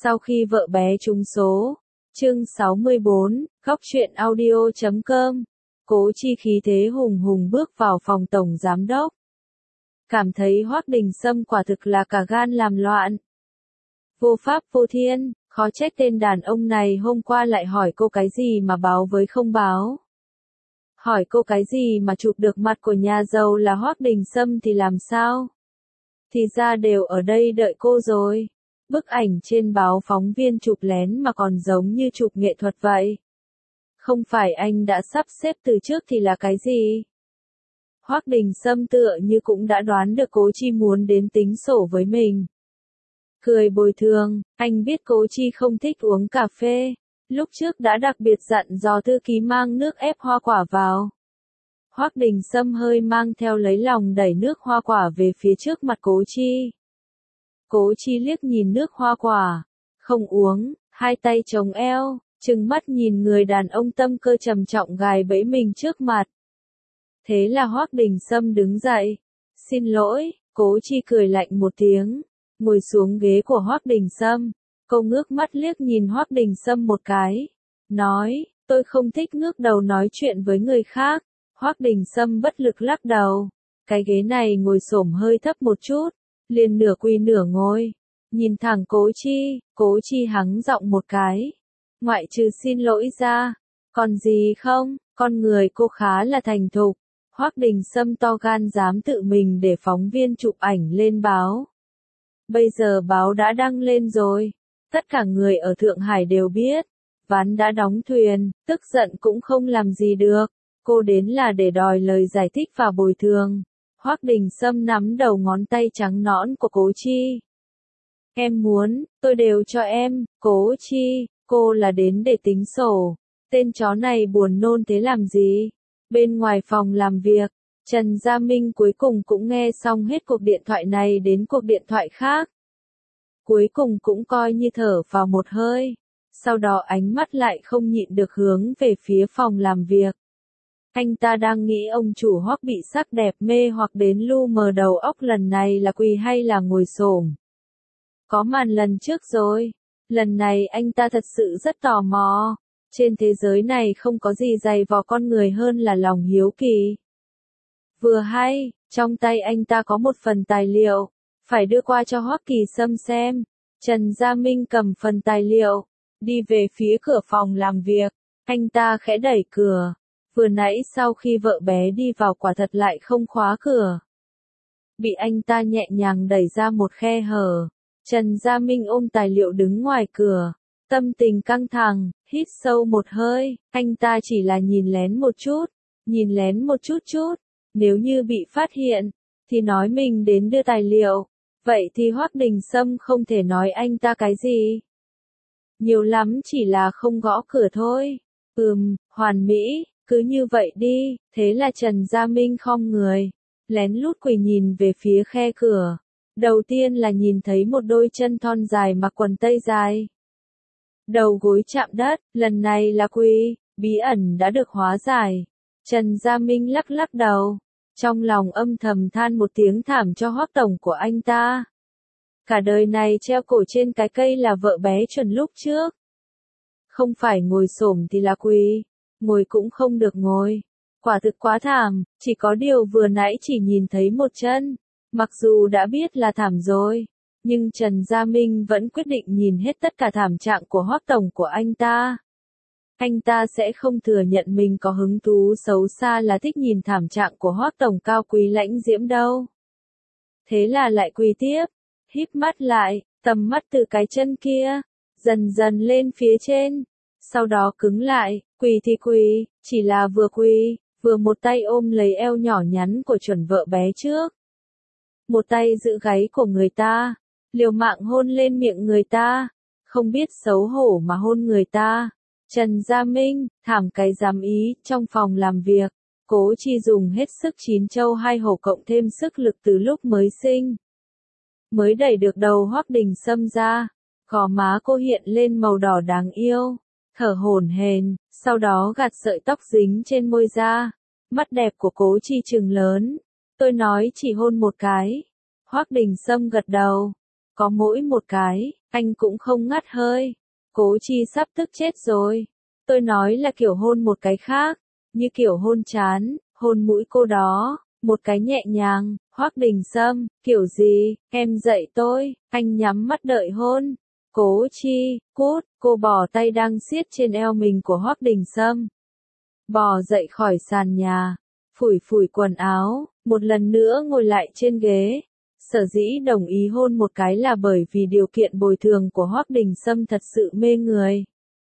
Sau khi vợ bé trúng số, chương 64, góc truyện audio.com, Cố Chi khí thế hùng hùng bước vào phòng tổng giám đốc. Cảm thấy Hoắc Đình Sâm quả thực là cả gan làm loạn. Vô pháp vô thiên, khó trách tên đàn ông này hôm qua lại hỏi cô cái gì mà báo với không báo. Hỏi cô cái gì mà chụp được mặt của nhà giàu là Hoắc Đình Sâm thì làm sao? Thì ra đều ở đây đợi cô rồi. Bức ảnh trên báo phóng viên chụp lén mà còn giống như chụp nghệ thuật vậy. Không phải anh đã sắp xếp từ trước thì là cái gì? Hoắc Đình Sâm tựa như cũng đã đoán được Cố Chi muốn đến tính sổ với mình. Cười bồi thường, anh biết Cố Chi không thích uống cà phê. Lúc trước đã đặc biệt dặn dò thư ký mang nước ép hoa quả vào. Hoắc Đình Sâm hơi mang theo lấy lòng đẩy nước hoa quả về phía trước mặt Cố Chi. Cố Chi liếc nhìn nước hoa quả, không uống, hai tay chống eo, trừng mắt nhìn người đàn ông tâm cơ trầm trọng gài bẫy mình trước mặt. Thế là Hoắc Đình Sâm đứng dậy. Xin lỗi, Cố Chi cười lạnh một tiếng, ngồi xuống ghế của Hoắc Đình Sâm. Cô ngước mắt liếc nhìn Hoắc Đình Sâm một cái, nói, tôi không thích ngước đầu nói chuyện với người khác. Hoắc Đình Sâm bất lực lắc đầu, cái ghế này ngồi xổm hơi thấp một chút, liền nửa quỳ nửa ngồi, nhìn thẳng Cố Chi hắng giọng một cái, ngoại trừ xin lỗi ra, còn gì không, con người cô khá là thành thục. Hoắc Đình Sâm to gan dám tự mình để phóng viên chụp ảnh lên báo. Bây giờ báo đã đăng lên rồi, tất cả người ở Thượng Hải đều biết, ván đã đóng thuyền, tức giận cũng không làm gì được, cô đến là để đòi lời giải thích và bồi thường. Hoắc Đình Sâm nắm đầu ngón tay trắng nõn của Cố Chi. Em muốn, tôi đều cho em, Cố Chi, cô là đến để tính sổ. Tên chó này buồn nôn thế làm gì? Bên ngoài phòng làm việc, Trần Gia Minh cuối cùng cũng nghe xong hết cuộc điện thoại này đến cuộc điện thoại khác. Cuối cùng cũng coi như thở vào một hơi. Sau đó ánh mắt lại không nhịn được hướng về phía phòng làm việc. Anh ta đang nghĩ ông chủ Hoắc bị sắc đẹp mê hoặc đến lu mờ đầu óc, lần này là quỳ hay là ngồi xổm. Có màn lần trước rồi, lần này anh ta thật sự rất tò mò. Trên thế giới này không có gì dày vò con người hơn là lòng hiếu kỳ. Vừa hay, trong tay anh ta có một phần tài liệu, phải đưa qua cho Hoắc Kỳ Sâm xem. Trần Gia Minh cầm phần tài liệu, đi về phía cửa phòng làm việc, anh ta khẽ đẩy cửa. Vừa nãy sau khi vợ bé đi vào quả thật lại không khóa cửa. Bị anh ta nhẹ nhàng đẩy ra một khe hở. Trần Gia Minh ôm tài liệu đứng ngoài cửa. Tâm tình căng thẳng, hít sâu một hơi, anh ta chỉ là nhìn lén một chút. Nếu như bị phát hiện, thì nói mình đến đưa tài liệu. Vậy thì Hoắc Đình Sâm không thể nói anh ta cái gì. Nhiều lắm chỉ là không gõ cửa thôi. Hoàn mỹ. Cứ như vậy đi, thế là Trần Gia Minh khom người, lén lút quỳ nhìn về phía khe cửa. Đầu tiên là nhìn thấy một đôi chân thon dài mặc quần tây dài. Đầu gối chạm đất, lần này là quỳ, bí ẩn đã được hóa giải. Trần Gia Minh lắc lắc đầu, trong lòng âm thầm than một tiếng thảm cho Hoắc tổng của anh ta. Cả đời này treo cổ trên cái cây là vợ bé chuẩn lúc trước. Không phải ngồi xổm thì là quỳ. Ngồi cũng không được ngồi. Quả thực quá thảm, chỉ có điều vừa nãy chỉ nhìn thấy một chân. Mặc dù đã biết là thảm rồi, nhưng Trần Gia Minh vẫn quyết định nhìn hết tất cả thảm trạng của Hoắc tổng của anh ta. Anh ta sẽ không thừa nhận mình có hứng thú xấu xa là thích nhìn thảm trạng của Hoắc tổng cao quý lãnh diễm đâu. Thế là lại quỳ tiếp, híp mắt lại, tầm mắt từ cái chân kia, dần dần lên phía trên. Sau đó cứng lại, quỳ thì quỳ, chỉ là vừa quỳ, vừa một tay ôm lấy eo nhỏ nhắn của chuẩn vợ bé trước. Một tay giữ gáy của người ta, liều mạng hôn lên miệng người ta, không biết xấu hổ mà hôn người ta. Trần Gia Minh, thảm cái dám ý, trong phòng làm việc, Cố Chi dùng hết sức chín châu hai hổ cộng thêm sức lực từ lúc mới sinh. Mới đẩy được đầu Hoắc Đình Sâm ra, gò má cô hiện lên màu đỏ đáng yêu. Thở hổn hển, sau đó gạt sợi tóc dính trên môi ra. Mắt đẹp của Cố Chi trừng lớn. Tôi nói chỉ hôn một cái. Hoắc Đình Sâm gật đầu. Có mỗi một cái, anh cũng không ngắt hơi. Cố Chi sắp tức chết rồi. Tôi nói là kiểu hôn một cái khác, như kiểu hôn trán, hôn mũi cô đó, một cái nhẹ nhàng. Hoắc Đình Sâm, kiểu gì, em dạy tôi, anh nhắm mắt đợi hôn. Cố Chi, cút, cô bỏ tay đang siết trên eo mình của Hoắc Đình Sâm. Bò dậy khỏi sàn nhà, phủi phủi quần áo, một lần nữa ngồi lại trên ghế. Sở dĩ đồng ý hôn một cái là bởi vì điều kiện bồi thường của Hoắc Đình Sâm thật sự mê người.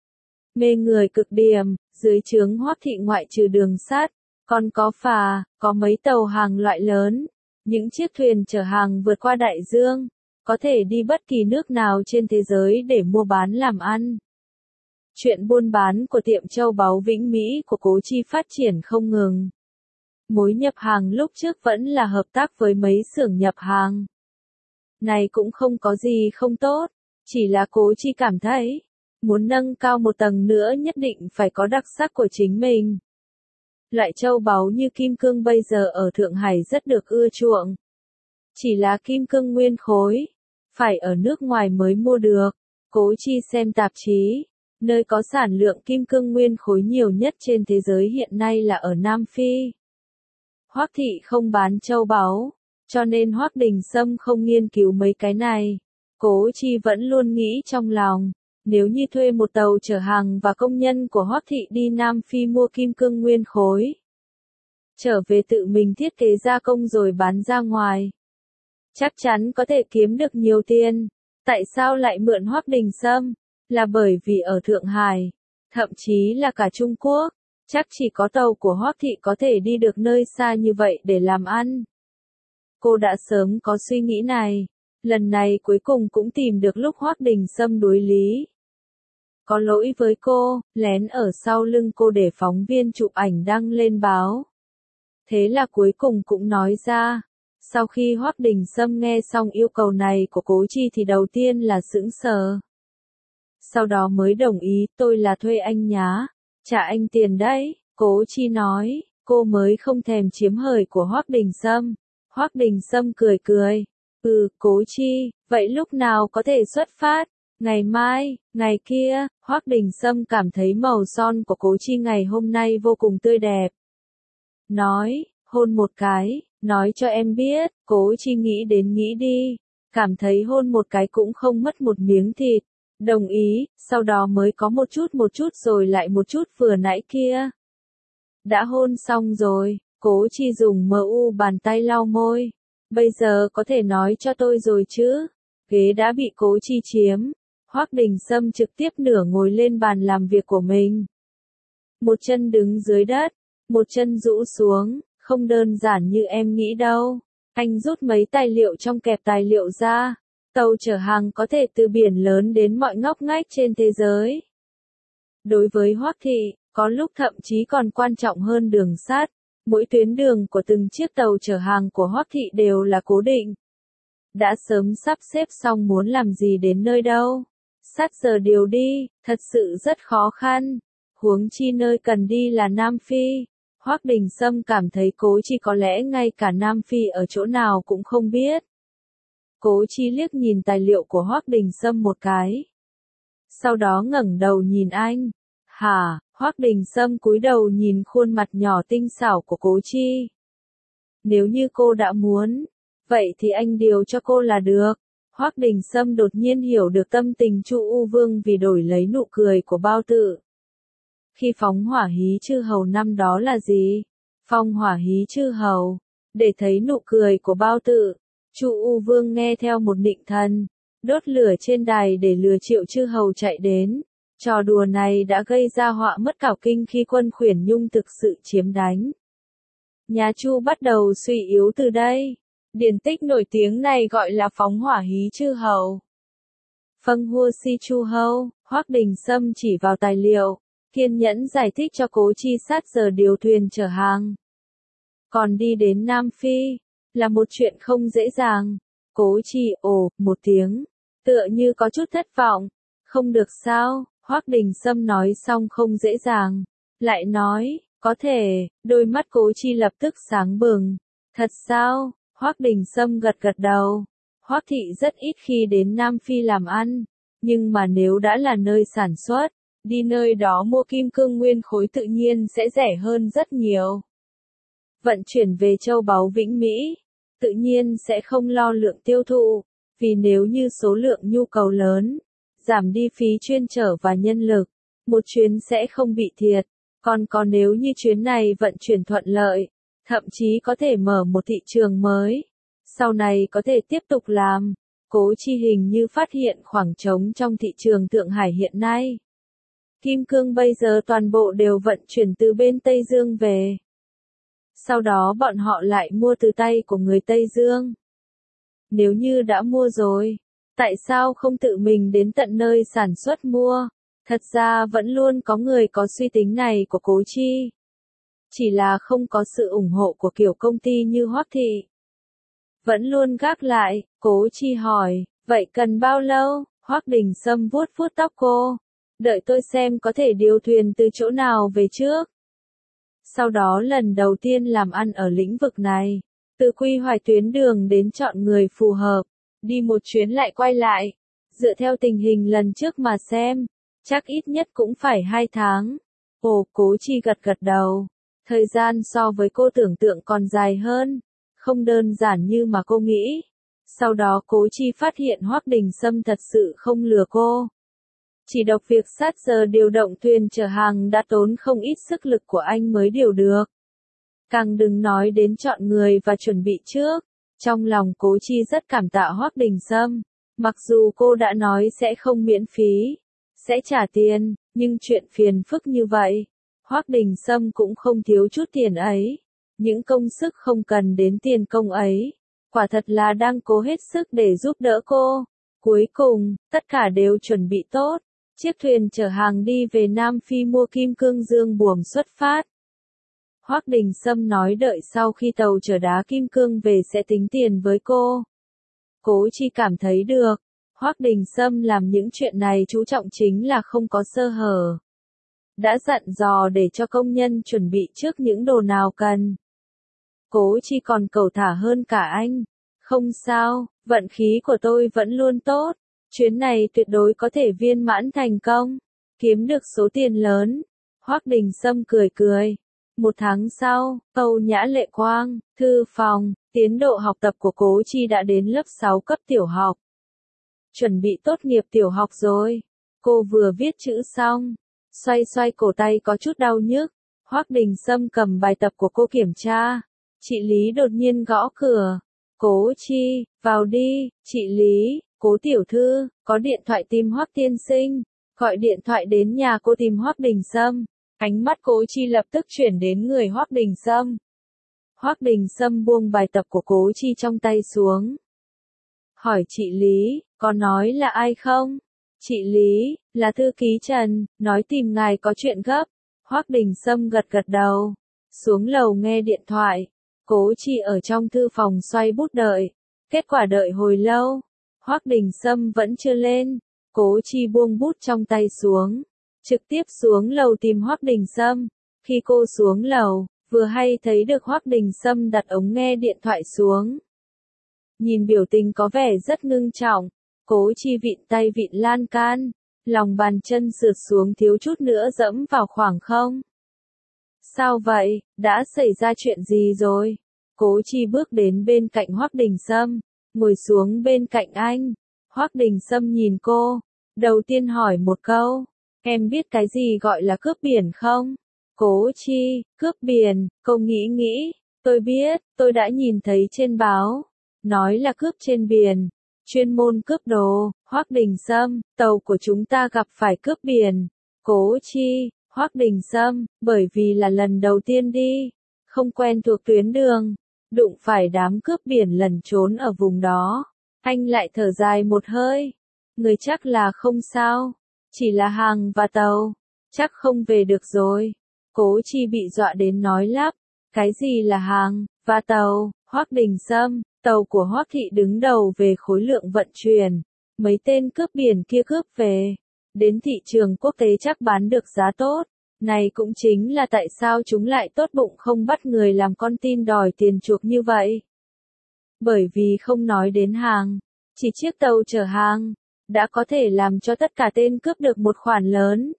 Mê người cực điểm, dưới trướng Hoắc thị ngoại trừ đường sắt, còn có phà, có mấy tàu hàng loại lớn, những chiếc thuyền chở hàng vượt qua đại dương, có thể đi bất kỳ nước nào trên thế giới để mua bán làm ăn. Chuyện buôn bán của tiệm châu báu Vĩnh Mỹ của Cố Chi phát triển không ngừng. Mối nhập hàng lúc trước vẫn là hợp tác với mấy xưởng nhập hàng. Này cũng không có gì không tốt, chỉ là Cố Chi cảm thấy, muốn nâng cao một tầng nữa nhất định phải có đặc sắc của chính mình. Loại châu báu như kim cương bây giờ ở Thượng Hải rất được ưa chuộng. Chỉ là kim cương nguyên khối, phải ở nước ngoài mới mua được. Cố Chi xem tạp chí, nơi có sản lượng kim cương nguyên khối nhiều nhất trên thế giới hiện nay là ở Nam Phi. Hoắc thị không bán châu báu, cho nên Hoắc Đình Sâm không nghiên cứu mấy cái này. Cố Chi vẫn luôn nghĩ trong lòng, nếu như thuê một tàu chở hàng và công nhân của Hoắc thị đi Nam Phi mua kim cương nguyên khối, trở về tự mình thiết kế gia công rồi bán ra ngoài, chắc chắn có thể kiếm được nhiều tiền. Tại sao lại mượn Hoắc Đình Sâm? Là bởi vì ở Thượng Hải, thậm chí là cả Trung Quốc, chắc chỉ có tàu của Hoắc thị có thể đi được nơi xa như vậy để làm ăn. Cô đã sớm có suy nghĩ này, lần này cuối cùng cũng tìm được lúc Hoắc Đình Sâm đối lý. Có lỗi với cô, lén ở sau lưng cô để phóng viên chụp ảnh đăng lên báo. Thế là cuối cùng cũng nói ra. Sau khi Hoắc Đình Sâm nghe xong yêu cầu này của Cố Chi thì đầu tiên là sững sờ. Sau đó mới đồng ý, tôi là thuê anh nhá, trả anh tiền đấy. Cố Chi nói, cô mới không thèm chiếm hời của Hoắc Đình Sâm. Hoắc Đình Sâm cười cười, Cố Chi, vậy lúc nào có thể xuất phát? Ngày mai, ngày kia. Hoắc Đình Sâm cảm thấy màu son của Cố Chi ngày hôm nay vô cùng tươi đẹp. Nói, hôn một cái, nói cho em biết. Cố Chi nghĩ đến nghĩ đi, cảm thấy hôn một cái cũng không mất một miếng thịt. Đồng ý, sau đó mới có một chút rồi lại một chút vừa nãy kia. Đã hôn xong rồi, Cố Chi dùng bàn tay lau môi. Bây giờ có thể nói cho tôi rồi chứ? Ghế đã bị Cố Chi chiếm. Hoắc Đình Sâm trực tiếp nửa ngồi lên bàn làm việc của mình. Một chân đứng dưới đất, một chân rũ xuống, không đơn giản như em nghĩ đâu. Anh rút mấy tài liệu trong kẹp tài liệu ra. Tàu chở hàng có thể từ biển lớn đến mọi ngóc ngách trên thế giới. Đối với Hoắc thị, có lúc thậm chí còn quan trọng hơn đường sắt. Mỗi tuyến đường của từng chiếc tàu chở hàng của Hoắc thị đều là cố định. Đã sớm sắp xếp xong muốn làm gì đến nơi đâu. Sát giờ điều đi, thật sự rất khó khăn. Huống chi nơi cần đi là Nam Phi. Hoắc Đình Sâm cảm thấy Cố Chi có lẽ ngay cả Nam Phi ở chỗ nào cũng không biết. Cố Chi liếc nhìn tài liệu của Hoắc Đình Sâm một cái. Sau đó ngẩng đầu nhìn anh. Hả? Hoắc Đình Sâm cúi đầu nhìn khuôn mặt nhỏ tinh xảo của Cố Chi. Nếu như cô đã muốn, vậy thì anh điều cho cô là được. Hoắc Đình Sâm đột nhiên hiểu được tâm tình Chu U Vương vì đổi lấy nụ cười của Bao Tự. Khi phóng hỏa hí chư hầu năm đó là gì? Phong hỏa hí chư hầu. Để thấy nụ cười của Bao Tự, Chu U Vương nghe theo một nịnh thần, đốt lửa trên đài để lừa Triệu chư hầu chạy đến. Trò đùa này đã gây ra họa mất cảo kinh khi quân Khuyển Nhung thực sự chiếm đánh. Nhà Chu bắt đầu suy yếu từ đây. Điển tích nổi tiếng này gọi là phóng hỏa hí chư hầu. Phâng hua si chu hầu. Hoắc Đình Sâm chỉ vào tài liệu, kiên nhẫn giải thích cho Cố Chi sát giờ điều thuyền chở hàng. Còn đi đến Nam Phi, là một chuyện không dễ dàng. Cố Chi ồ, một tiếng, tựa như có chút thất vọng. Không được sao? Hoắc Đình Sâm nói xong không dễ dàng, lại nói, có thể. Đôi mắt Cố Chi lập tức sáng bừng. Thật sao? Hoắc Đình Sâm gật gật đầu. Hoắc thị rất ít khi đến Nam Phi làm ăn, nhưng mà nếu đã là nơi sản xuất, đi nơi đó mua kim cương nguyên khối tự nhiên sẽ rẻ hơn rất nhiều. Vận chuyển về châu báu Vĩnh Mỹ, tự nhiên sẽ không lo lượng tiêu thụ, vì nếu như số lượng nhu cầu lớn, giảm đi phí chuyên chở và nhân lực, một chuyến sẽ không bị thiệt, còn nếu như chuyến này vận chuyển thuận lợi, thậm chí có thể mở một thị trường mới, sau này có thể tiếp tục làm. Cố Chi hình như phát hiện khoảng trống trong thị trường Thượng Hải hiện nay. Kim cương bây giờ toàn bộ đều vận chuyển từ bên Tây Dương về. Sau đó bọn họ lại mua từ tay của người Tây Dương. Nếu như đã mua rồi, tại sao không tự mình đến tận nơi sản xuất mua? Thật ra vẫn luôn có người có suy tính này của Cố Chi. Chỉ là không có sự ủng hộ của kiểu công ty như Hoắc thị. Vẫn luôn gác lại, Cố Chi hỏi, vậy cần bao lâu? Hoắc Đình Sâm vuốt vuốt tóc cô. Đợi tôi xem có thể điều thuyền từ chỗ nào về trước. Sau đó lần đầu tiên làm ăn ở lĩnh vực này, từ quy hoạch tuyến đường đến chọn người phù hợp, đi một chuyến lại quay lại, dựa theo tình hình lần trước mà xem, chắc ít nhất cũng phải 2 tháng. Ồ, Cố Chi gật gật đầu, thời gian so với cô tưởng tượng còn dài hơn, không đơn giản như mà cô nghĩ. Sau đó Cố Chi phát hiện Hoắc Đình Sâm thật sự không lừa cô. Chỉ độc việc sát giờ điều động thuyền chở hàng đã tốn không ít sức lực của anh mới điều được. Càng đừng nói đến chọn người và chuẩn bị trước. Trong lòng Cố Chi rất cảm tạ Hoắc Đình Sâm. Mặc dù cô đã nói sẽ không miễn phí, sẽ trả tiền, nhưng chuyện phiền phức như vậy, Hoắc Đình Sâm cũng không thiếu chút tiền ấy. Những công sức không cần đến tiền công ấy, quả thật là đang cố hết sức để giúp đỡ cô. Cuối cùng, tất cả đều chuẩn bị tốt. Chiếc thuyền chở hàng đi về Nam Phi mua kim cương dương buồm xuất phát. Hoắc Đình Sâm nói đợi sau khi tàu chở đá kim cương về sẽ tính tiền với cô. Cố Chi cảm thấy được, Hoắc Đình Sâm làm những chuyện này chú trọng chính là không có sơ hở. Đã dặn dò để cho công nhân chuẩn bị trước những đồ nào cần. Cố Chi còn cẩu thả hơn cả anh. Không sao, vận khí của tôi vẫn luôn tốt. Chuyến này tuyệt đối có thể viên mãn thành công, kiếm được số tiền lớn. Hoắc Đình Sâm cười cười. 1 tháng sau, Âu Nhã Lệ Quang, thư phòng, tiến độ học tập của Cố Chi đã đến lớp 6 cấp tiểu học. Chuẩn bị tốt nghiệp tiểu học rồi. Cô vừa viết chữ xong, xoay xoay cổ tay có chút đau nhức. Hoắc Đình Sâm cầm bài tập của cô kiểm tra. Chị Lý đột nhiên gõ cửa. Cố Chi, vào đi, chị Lý. Cố tiểu thư, có điện thoại tìm Hoắc tiên sinh, gọi điện thoại đến nhà cô tìm Hoắc Đình Sâm. Ánh mắt Cố Chi lập tức chuyển đến người Hoắc Đình Sâm. Hoắc Đình Sâm buông bài tập của Cố Chi trong tay xuống. Hỏi chị Lý, có nói là ai không? Chị Lý, là thư ký Trần, nói tìm ngài có chuyện gấp. Hoắc Đình Sâm gật gật đầu. Xuống lầu nghe điện thoại. Cố Chi ở trong thư phòng xoay bút đợi. Kết quả đợi hồi lâu. Hoắc Đình Sâm vẫn chưa lên, Cố Chi buông bút trong tay xuống, trực tiếp xuống lầu tìm Hoắc Đình Sâm. Khi cô xuống lầu, vừa hay thấy được Hoắc Đình Sâm đặt ống nghe điện thoại xuống. Nhìn biểu tình có vẻ rất ngưng trọng, Cố Chi vịn tay vịn lan can, lòng bàn chân sượt xuống thiếu chút nữa dẫm vào khoảng không. Sao vậy, đã xảy ra chuyện gì rồi? Cố Chi bước đến bên cạnh Hoắc Đình Sâm, ngồi xuống bên cạnh anh. Hoắc Đình Sâm nhìn cô, đầu tiên hỏi một câu, em biết cái gì gọi là cướp biển không? Cố Chi, cướp biển, cô nghĩ, tôi biết, tôi đã nhìn thấy trên báo, nói là cướp trên biển, chuyên môn cướp đồ. Hoắc Đình Sâm, tàu của chúng ta gặp phải cướp biển. Cố Chi, Hoắc Đình Sâm, bởi vì là lần đầu tiên đi, không quen thuộc tuyến đường, đụng phải đám cướp biển lẩn trốn ở vùng đó. Anh lại thở dài một hơi. Người chắc là không sao. Chỉ là hàng và tàu. Chắc không về được rồi. Cố Chi bị dọa đến nói lắp. Cái gì là hàng và tàu? Hoắc Đình Sâm, tàu của Hoắc thị đứng đầu về khối lượng vận chuyển. Mấy tên cướp biển kia cướp về. Đến thị trường quốc tế chắc bán được giá tốt. Này cũng chính là tại sao chúng lại tốt bụng không bắt người làm con tin đòi tiền chuộc như vậy. Bởi vì không nói đến hàng, Chỉ chiếc tàu chở hàng, đã có thể làm cho tất cả tên cướp được một khoản lớn.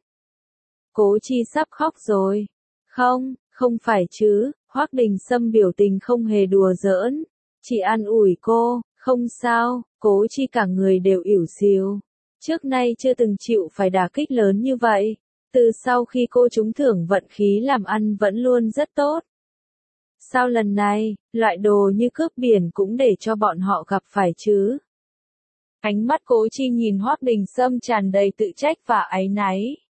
Cố Chi sắp khóc rồi. Không, không phải chứ, Hoắc Đình Sâm biểu tình không hề đùa giỡn. Chỉ an ủi cô, không sao, Cố Chi cả người đều ỉu xìu. Trước nay chưa từng chịu phải đả kích lớn như vậy. Từ sau khi cô trúng thưởng vận khí làm ăn vẫn luôn rất tốt. Sao lần này, loại đồ như cướp biển cũng để cho bọn họ gặp phải chứ? Ánh mắt Cố Chi nhìn Hoắc Đình Sâm tràn đầy tự trách và áy náy.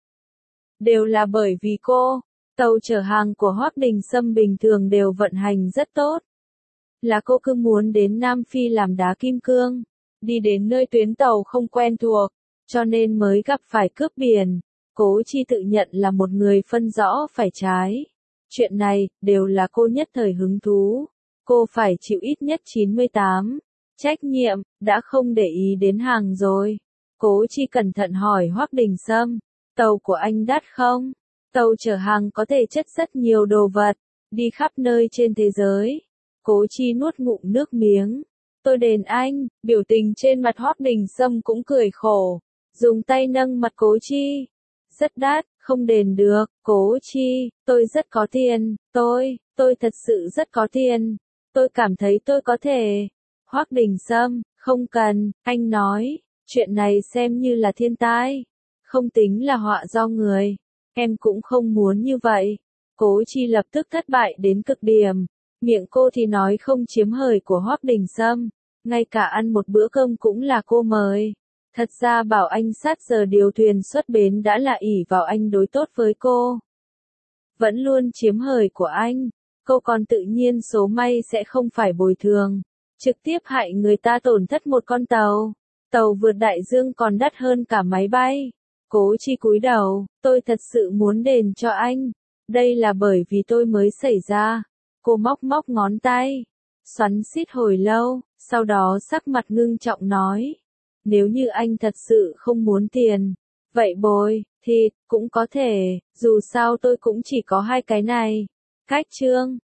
Đều là bởi vì cô, tàu chở hàng của Hoắc Đình Sâm bình thường đều vận hành rất tốt. Là cô cứ muốn đến Nam Phi làm đá kim cương, đi đến nơi tuyến tàu không quen thuộc, cho nên mới gặp phải cướp biển. Cố Chi tự nhận là một người phân rõ phải trái. Chuyện này, đều là cô nhất thời hứng thú. Cô phải chịu ít nhất 98. Trách nhiệm, đã không để ý đến hàng rồi. Cố Chi cẩn thận hỏi Hoắc Đình Sâm, tàu của anh đắt không? Tàu chở hàng có thể chất rất nhiều đồ vật, đi khắp nơi trên thế giới. Cố Chi nuốt ngụm nước miếng. Tôi đền anh, biểu tình trên mặt Hoắc Đình Sâm cũng cười khổ. Dùng tay nâng mặt Cố Chi. Rất đắt, không đền được, Cố Chi, tôi rất có tiền, tôi thật sự rất có tiền. Tôi cảm thấy tôi có thể. Hoắc Đình Sâm, không cần, anh nói, chuyện này xem như là thiên tai. Không tính là họa do người. Em cũng không muốn như vậy. Cố Chi lập tức thất bại đến cực điểm. Miệng cô thì nói không chiếm hời của Hoắc Đình Sâm. Ngay cả ăn một bữa cơm cũng là cô mời. Thật ra bảo anh sát giờ điều thuyền xuất bến đã là ỷ vào anh đối tốt với cô. Vẫn luôn chiếm hời của anh. Cô còn tự nhiên số may sẽ không phải bồi thường. Trực tiếp hại người ta tổn thất một con tàu. Tàu vượt đại dương còn đắt hơn cả máy bay. Cố Chi cúi đầu, tôi thật sự muốn đền cho anh. Đây là bởi vì tôi mới xảy ra. Cô móc móc ngón tay. Xoắn xít hồi lâu, sau đó sắc mặt ngưng trọng nói. Nếu như anh thật sự không muốn tiền, vậy bồi, thì, cũng có thể, dù sao tôi cũng chỉ có hai cái này. Cách chương